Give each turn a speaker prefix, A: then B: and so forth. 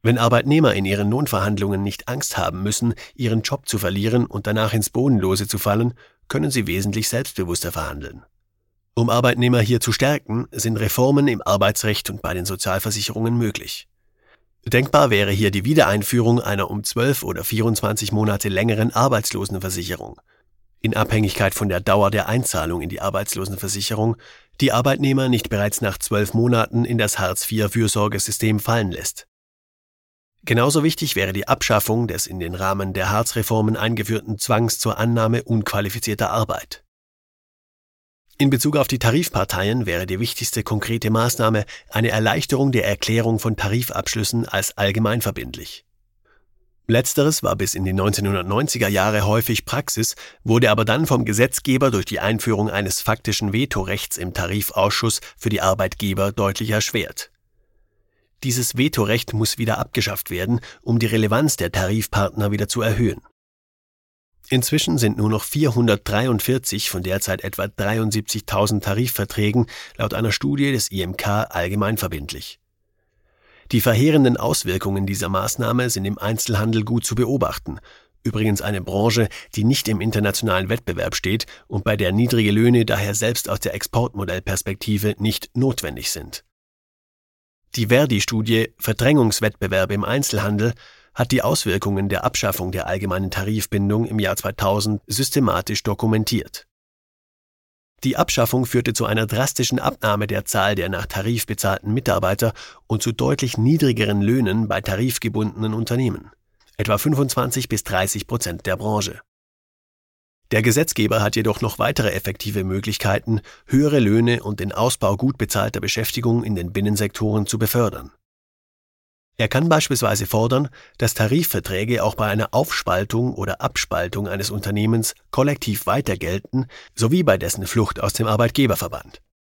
A: Wenn Arbeitnehmer in ihren Lohnverhandlungen nicht Angst haben müssen, ihren Job zu verlieren und danach ins Bodenlose zu fallen, können sie wesentlich selbstbewusster verhandeln. Um Arbeitnehmer hier zu stärken, sind Reformen im Arbeitsrecht und bei den Sozialversicherungen möglich. Denkbar wäre hier die Wiedereinführung einer um 12 oder 24 Monate längeren Arbeitslosenversicherung. In Abhängigkeit von der Dauer der Einzahlung in die Arbeitslosenversicherung, die Arbeitnehmer nicht bereits nach 12 Monaten in das Hartz-IV-Fürsorgesystem fallen lässt. Genauso wichtig wäre die Abschaffung des in den Rahmen der Hartz-Reformen eingeführten Zwangs zur Annahme unqualifizierter Arbeit. In Bezug auf die Tarifparteien wäre die wichtigste konkrete Maßnahme eine Erleichterung der Erklärung von Tarifabschlüssen als allgemeinverbindlich. Letzteres war bis in die 1990er Jahre häufig Praxis, wurde aber dann vom Gesetzgeber durch die Einführung eines faktischen Vetorechts im Tarifausschuss für die Arbeitgeber deutlich erschwert. Dieses Vetorecht muss wieder abgeschafft werden, um die Relevanz der Tarifpartner wieder zu erhöhen. Inzwischen sind nur noch 443 von derzeit etwa 73.000 Tarifverträgen laut einer Studie des IMK allgemeinverbindlich. Die verheerenden Auswirkungen dieser Maßnahme sind im Einzelhandel gut zu beobachten, übrigens eine Branche, die nicht im internationalen Wettbewerb steht und bei der niedrige Löhne daher selbst aus der Exportmodellperspektive nicht notwendig sind. Die Verdi-Studie »Verdrängungswettbewerb im Einzelhandel« hat die Auswirkungen der Abschaffung der allgemeinen Tarifbindung im Jahr 2000 systematisch dokumentiert. Die Abschaffung führte zu einer drastischen Abnahme der Zahl der nach Tarif bezahlten Mitarbeiter und zu deutlich niedrigeren Löhnen bei tarifgebundenen Unternehmen, etwa 25-30% der Branche. Der Gesetzgeber hat jedoch noch weitere effektive Möglichkeiten, höhere Löhne und den Ausbau gut bezahlter Beschäftigung in den Binnensektoren zu befördern. Er kann beispielsweise fordern, dass Tarifverträge auch bei einer Aufspaltung oder Abspaltung eines Unternehmens kollektiv weiter gelten, sowie bei dessen Flucht aus dem Arbeitgeberverband.